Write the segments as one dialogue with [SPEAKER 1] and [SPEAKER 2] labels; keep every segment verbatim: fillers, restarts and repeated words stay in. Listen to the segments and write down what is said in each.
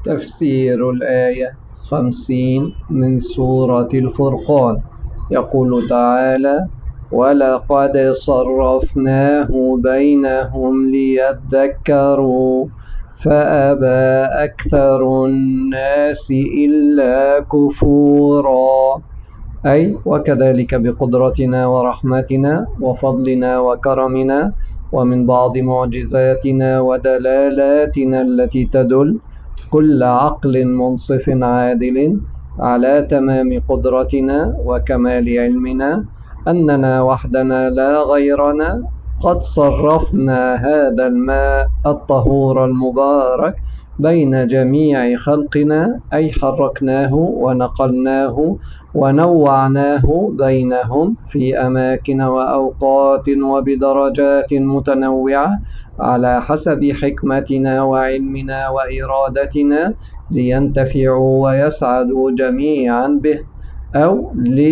[SPEAKER 1] تفسير الآية خمسين من سورة الفرقان. يقول تعالى: ولقد صرفناه بينهم ليذكروا فأبى أكثر الناس إلا كفورا. أي وكذلك بقدرتنا ورحمتنا وفضلنا وكرمنا ومن بعض معجزاتنا ودلالاتنا التي تدل كل عقل منصف عادل على تمام قدرتنا وكمال علمنا أننا وحدنا لا غيرنا قد صرفنا هذا الماء الطهور المبارك بين جميع خلقنا، أي حركناه ونقلناه ونوعناه بينهم في أماكن وأوقات وبدرجات متنوعة على حسب حكمتنا وعلمنا وإرادتنا لينتفعوا ويسعدوا جميعا به، أو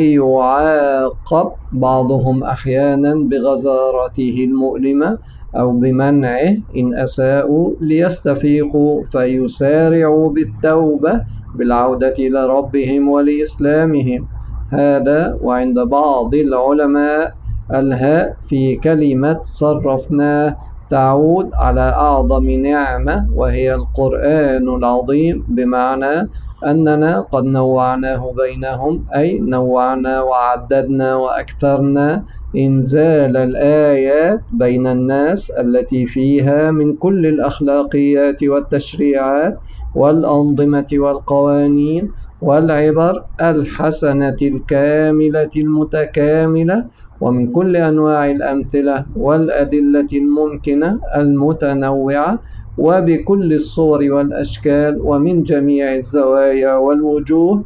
[SPEAKER 1] ليعاقب بعضهم أحيانا بغزارته المؤلمة أو بمنعه إن أساءوا ليستفيقوا فيسارعوا بالتوبة بالعودة إلى ربهم ولإسلامهم. هذا وعند بعض العلماء الهاء في كلمة صرفناه تعود على أعظم نعمة وهي القرآن العظيم، بمعنى أننا قد نوعناه بينهم، أي نوعنا وعددنا وأكثرنا إنزال الآيات بين الناس التي فيها من كل الأخلاقيات والتشريعات والأنظمة والقوانين والعبر الحسنة الكاملة المتكاملة، ومن كل أنواع الأمثلة والأدلة الممكنة المتنوعة وبكل الصور والأشكال ومن جميع الزوايا والوجوه،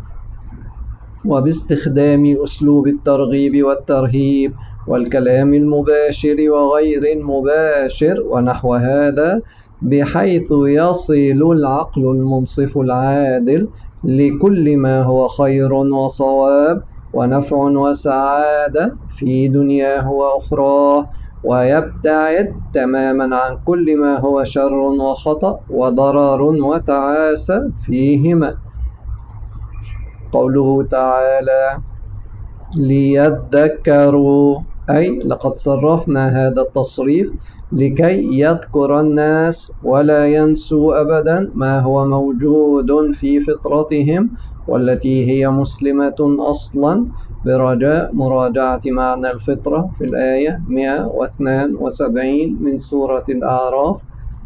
[SPEAKER 1] وباستخدام أسلوب الترغيب والترهيب والكلام المباشر وغير المباشر ونحو هذا، بحيث يصل العقل المنصف العادل لكل ما هو خير وصواب ونفع وسعادة في دنياه وأخراه، ويبتعد تماما عن كل ما هو شر وخطأ وضرر وتعاسة فيهما. قوله تعالى: ليذكروا، أي لقد صرفنا هذا التصريف لكي يذكر الناس ولا ينسوا أبدا ما هو موجود في فطرتهم والتي هي مسلمة أصلا، برجاء مراجعة معنى الفطرة في الآية مئة واثنين وسبعين من سورة الأعراف.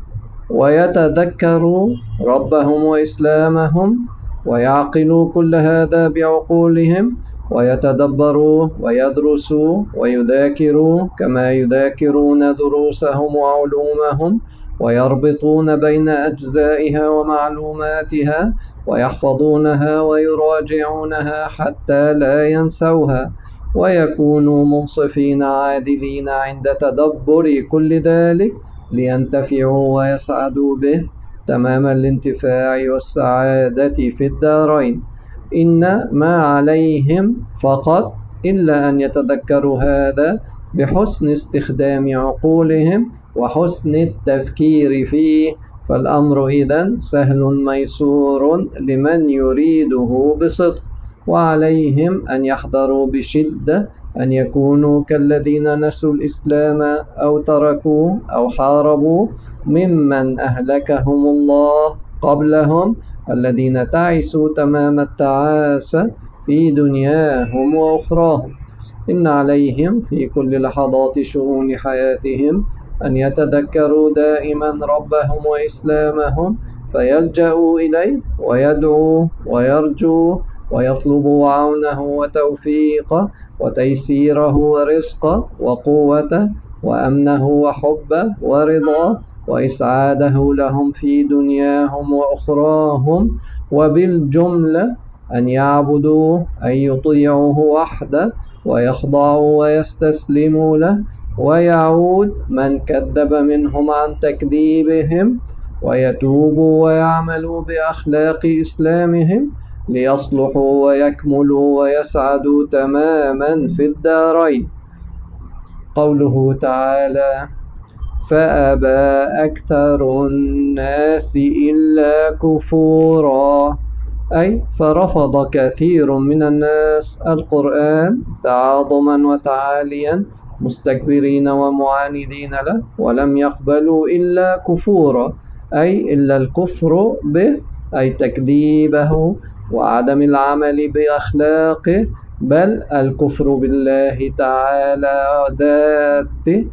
[SPEAKER 1] ويتذكروا ربهم وإسلامهم ويعقلوا كل هذا بعقولهم ويتدبروا ويدرسوا ويذاكروا كما يذاكرون دروسهم وعلومهم، ويربطون بين أجزائها ومعلوماتها ويحفظونها ويراجعونها حتى لا ينسوها، ويكونوا منصفين عادلين عند تدبر كل ذلك لينتفعوا ويسعدوا به تمام الانتفاع والسعادة في الدارين. إن ما عليهم فقط إلا أن يتذكروا هذا بحسن استخدام عقولهم وحسن التفكير فيه، فالأمر إذن سهل ميسور لمن يريده بصدق، وعليهم أن يحذروا بشدة أن يكونوا كالذين نسوا الإسلام أو تركوه أو حاربوا ممن أهلكهم الله قبلهم، الذين تعسوا تمام التعاسة في دنياهم وأخراهم. إن عليهم في كل لحظات شؤون حياتهم أن يتذكروا دائما ربهم وإسلامهم فيلجأوا إليه ويدعوا ويرجوا ويطلبوا عونه وتوفيقه وتيسيره ورزقه وقوته وأمنه وحبه ورضاه وإسعاده لهم في دنياهم وأخراهم، وبالجملة أن يعبدوه، أن يطيعوه وحده ويخضعوا ويستسلموا له، ويعود من كذب منهم عن تكذيبهم ويتوبوا ويعملوا بأخلاق إسلامهم ليصلحوا ويكملوا ويسعدوا تماما في الدارين. قوله تعالى: فأبى أكثر الناس إلا كفورا، أي فرفض كثير من الناس القرآن تعاظما وتعاليا مستكبرين ومعاندين له، ولم يقبلوا إلا كفورا، أي إلا الكفر به، أي تكذيبه وعدم العمل بأخلاقه، بل الكفر بالله تعالى ذاته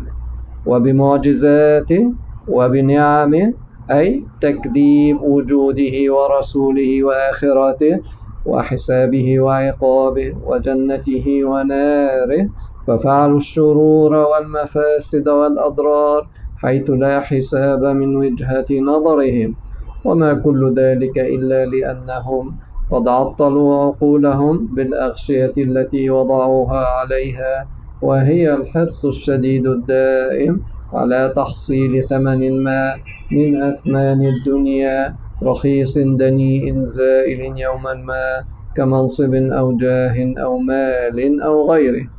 [SPEAKER 1] وبمعجزاته وبنعمه، أي تكذيب وجوده ورسوله وآخرته وحسابه وعقابه وجنته وناره، ففعلوا الشرور والمفاسد والأضرار حيث لا حساب من وجهة نظرهم، وما كل ذلك إلا لأنهم قد عطلوا عقولهم بالأغشية التي وضعوها عليها، وهي الحرص الشديد الدائم على تحصيل ثمن ما من أثمان الدنيا رخيص دنيء زائل يوما ما، كمنصب أو جاه أو مال أو غيره.